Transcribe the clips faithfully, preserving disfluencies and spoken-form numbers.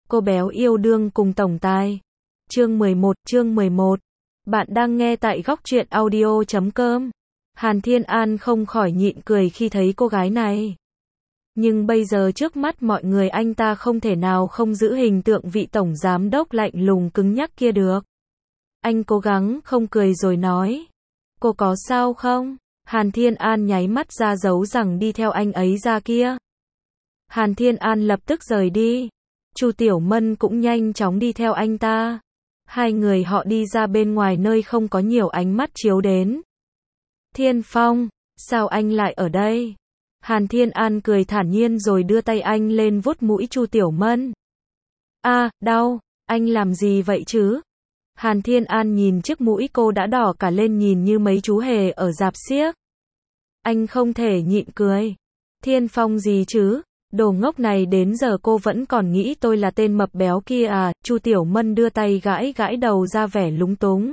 Cô béo yêu đương cùng tổng tài. Chương mười một, chương mười một. Bạn đang nghe tại góc truyện audio chấm com. Hàn Thiên An không khỏi nhịn cười khi thấy cô gái này. Nhưng bây giờ trước mắt mọi người anh ta không thể nào không giữ hình tượng vị tổng giám đốc lạnh lùng cứng nhắc kia được. Anh cố gắng không cười rồi nói. Cô có sao không? Hàn Thiên An nháy mắt ra dấu rằng đi theo anh ấy ra kia. Hàn Thiên An lập tức rời đi. Chu Tiểu Mân cũng nhanh chóng đi theo anh ta. Hai người họ đi ra bên ngoài nơi không có nhiều ánh mắt chiếu đến. Thiên Phong, sao anh lại ở đây? Hàn Thiên An cười thản nhiên rồi đưa tay anh lên vuốt mũi Chu Tiểu Mân. A, à, đau, anh làm gì vậy chứ? Hàn Thiên An nhìn chiếc mũi cô đã đỏ cả lên nhìn như mấy chú hề ở rạp xiếc. Anh không thể nhịn cười. Thiên Phong gì chứ? Đồ ngốc này đến giờ cô vẫn còn nghĩ tôi là tên mập béo kia à? Chu Tiểu Mân đưa tay gãi gãi đầu ra vẻ lúng túng.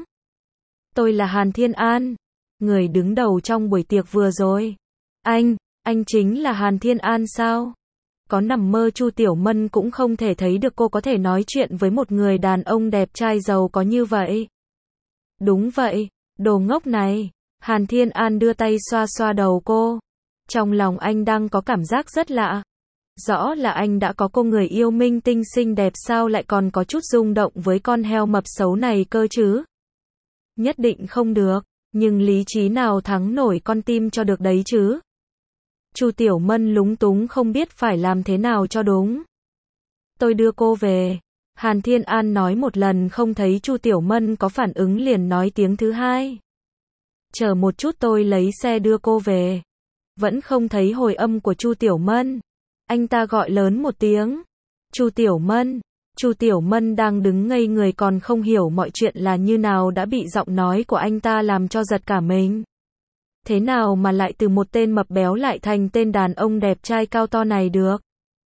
Tôi là Hàn Thiên An, người đứng đầu trong buổi tiệc vừa rồi. Anh, anh chính là Hàn Thiên An sao? Có nằm mơ Chu Tiểu Mân cũng không thể thấy được cô có thể nói chuyện với một người đàn ông đẹp trai giàu có như vậy. Đúng vậy, đồ ngốc này. Hàn Thiên An đưa tay xoa xoa đầu cô. Trong lòng anh đang có cảm giác rất lạ. Rõ là anh đã có cô người yêu minh tinh xinh đẹp sao lại còn có chút rung động với con heo mập xấu này cơ chứ? Nhất định không được, nhưng lý trí nào thắng nổi con tim cho được đấy chứ? Chu Tiểu Mân lúng túng không biết phải làm thế nào cho đúng. Tôi đưa cô về. Hàn Thiên An nói một lần không thấy Chu Tiểu Mân có phản ứng liền nói tiếng thứ hai. Chờ một chút tôi lấy xe đưa cô về. Vẫn không thấy hồi âm của Chu Tiểu Mân. Anh ta gọi lớn một tiếng. Chu Tiểu Mân. Chu Tiểu Mân đang đứng ngây người còn không hiểu mọi chuyện là như nào đã bị giọng nói của anh ta làm cho giật cả mình. Thế nào mà lại từ một tên mập béo lại thành tên đàn ông đẹp trai cao to này được?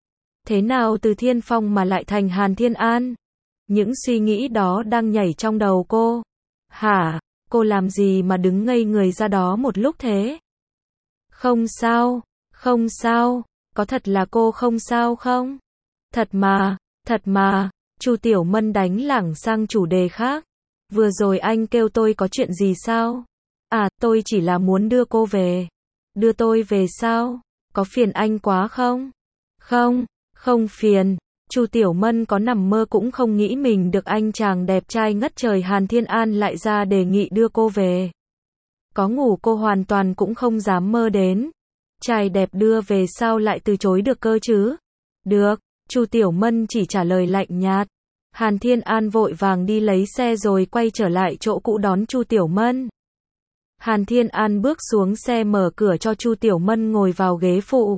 Thế nào từ Thiên Phong mà lại thành Hàn Thiên An? Những suy nghĩ đó đang nhảy trong đầu cô. Hả? Cô làm gì mà đứng ngây người ra đó một lúc thế? Không sao, không sao, có thật là cô không sao không? Thật mà, thật mà, Chu Tiểu Mân đánh lảng sang chủ đề khác. Vừa rồi anh kêu tôi có chuyện gì sao? À, tôi chỉ là muốn đưa cô về. Đưa tôi về sao? Có phiền anh quá không? Không, không phiền. Chu Tiểu Mân có nằm mơ cũng không nghĩ mình được anh chàng đẹp trai ngất trời Hàn Thiên An lại ra đề nghị đưa cô về. Có ngủ cô hoàn toàn cũng không dám mơ đến. Trai đẹp đưa về sao lại từ chối được cơ chứ? Được, Chu Tiểu Mân chỉ trả lời lạnh nhạt. Hàn Thiên An vội vàng đi lấy xe rồi quay trở lại chỗ cũ đón Chu Tiểu Mân. Hàn Thiên An bước xuống xe mở cửa cho Chu Tiểu Mân ngồi vào ghế phụ.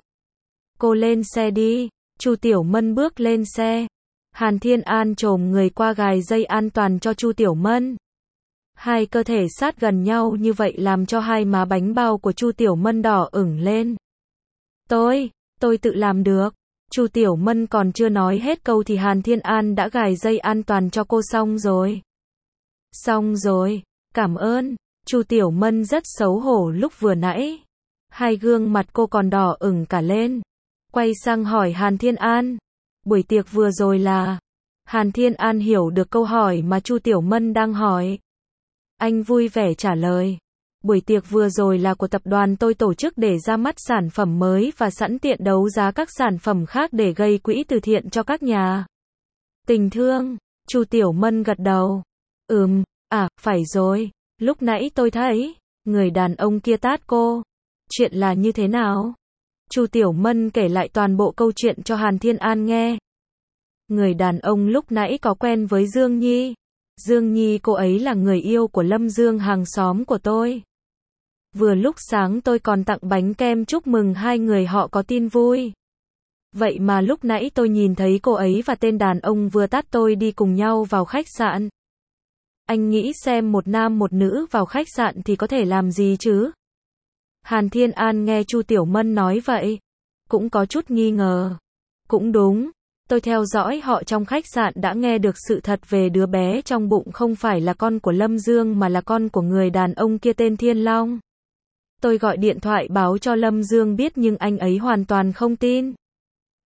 Cô lên xe đi. Chu Tiểu Mân bước lên xe. Hàn Thiên An chồm người qua gài dây an toàn cho Chu Tiểu Mân. Hai cơ thể sát gần nhau như vậy làm cho hai má bánh bao của Chu Tiểu Mân đỏ ửng lên. Tôi, tôi tự làm được. Chu Tiểu Mân còn chưa nói hết câu thì Hàn Thiên An đã gài dây an toàn cho cô xong rồi. Xong rồi, cảm ơn. Chu Tiểu Mân rất xấu hổ lúc vừa nãy. Hai gương mặt cô còn đỏ ửng cả lên. Quay sang hỏi Hàn Thiên An. Buổi tiệc vừa rồi là... Hàn Thiên An hiểu được câu hỏi mà Chu Tiểu Mân đang hỏi. Anh vui vẻ trả lời. Buổi tiệc vừa rồi là của tập đoàn tôi tổ chức để ra mắt sản phẩm mới và sẵn tiện đấu giá các sản phẩm khác để gây quỹ từ thiện cho các nhà tình thương. Chu Tiểu Mân gật đầu. Ừm, à, phải rồi. Lúc nãy tôi thấy, người đàn ông kia tát cô. Chuyện là như thế nào? Chu Tiểu Mân kể lại toàn bộ câu chuyện cho Hàn Thiên An nghe. Người đàn ông lúc nãy có quen với Dương Nhi. Dương Nhi cô ấy là người yêu của Lâm Dương hàng xóm của tôi. Vừa lúc sáng tôi còn tặng bánh kem chúc mừng hai người họ có tin vui. Vậy mà lúc nãy tôi nhìn thấy cô ấy và tên đàn ông vừa tát tôi đi cùng nhau vào khách sạn. Anh nghĩ xem một nam một nữ vào khách sạn thì có thể làm gì chứ? Hàn Thiên An nghe Chu Tiểu Mân nói vậy, cũng có chút nghi ngờ. Cũng đúng, tôi theo dõi họ trong khách sạn đã nghe được sự thật về đứa bé trong bụng không phải là con của Lâm Dương mà là con của người đàn ông kia tên Thiên Long. Tôi gọi điện thoại báo cho Lâm Dương biết nhưng anh ấy hoàn toàn không tin.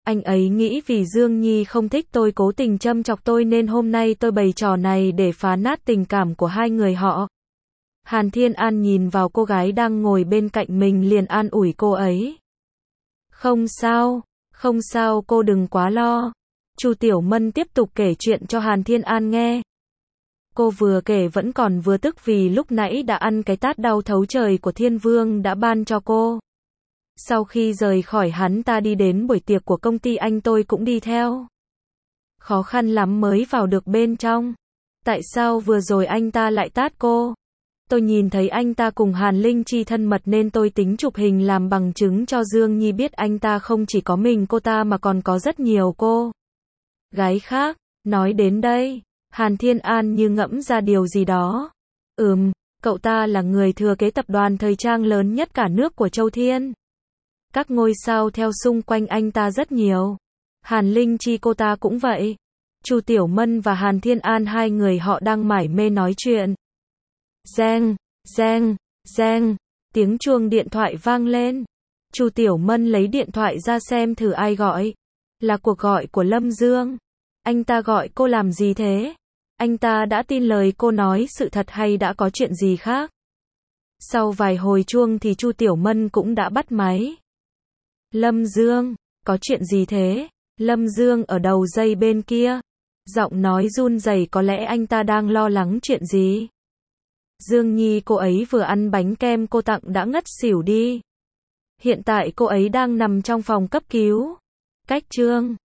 Anh ấy nghĩ vì Dương Nhi không thích tôi cố tình châm chọc tôi nên hôm nay tôi bày trò này để phá nát tình cảm của hai người họ. Hàn Thiên An nhìn vào cô gái đang ngồi bên cạnh mình liền an ủi cô ấy. Không sao, không sao cô đừng quá lo. Chu Tiểu Mân tiếp tục kể chuyện cho Hàn Thiên An nghe. Cô vừa kể vẫn còn vừa tức vì lúc nãy đã ăn cái tát đau thấu trời của Thiên Vương đã ban cho cô. Sau khi rời khỏi hắn ta đi đến buổi tiệc của công ty anh tôi cũng đi theo. Khó khăn lắm mới vào được bên trong. Tại sao vừa rồi anh ta lại tát cô? Tôi nhìn thấy anh ta cùng Hàn Linh Chi thân mật nên tôi tính chụp hình làm bằng chứng cho Dương Nhi biết anh ta không chỉ có mình cô ta mà còn có rất nhiều cô gái khác. Nói đến đây, Hàn Thiên An như ngẫm ra điều gì đó. Ừm, cậu ta là người thừa kế tập đoàn thời trang lớn nhất cả nước của Châu Thiên. Các ngôi sao theo xung quanh anh ta rất nhiều. Hàn Linh Chi cô ta cũng vậy. Chu Tiểu Mân và Hàn Thiên An hai người họ đang mải mê nói chuyện. Reng, reng, reng, tiếng chuông điện thoại vang lên. Chu Tiểu Mân lấy điện thoại ra xem thử ai gọi. Là cuộc gọi của Lâm Dương. Anh ta gọi cô làm gì thế? Anh ta đã tin lời cô nói sự thật hay đã có chuyện gì khác? Sau vài hồi chuông thì Chu Tiểu Mân cũng đã bắt máy. Lâm Dương, có chuyện gì thế? Lâm Dương ở đầu dây bên kia. Giọng nói run rẩy, có lẽ anh ta đang lo lắng chuyện gì? Dương Nhi cô ấy vừa ăn bánh kem cô tặng đã ngất xỉu đi. Hiện tại cô ấy đang nằm trong phòng cấp cứu. Cách Trương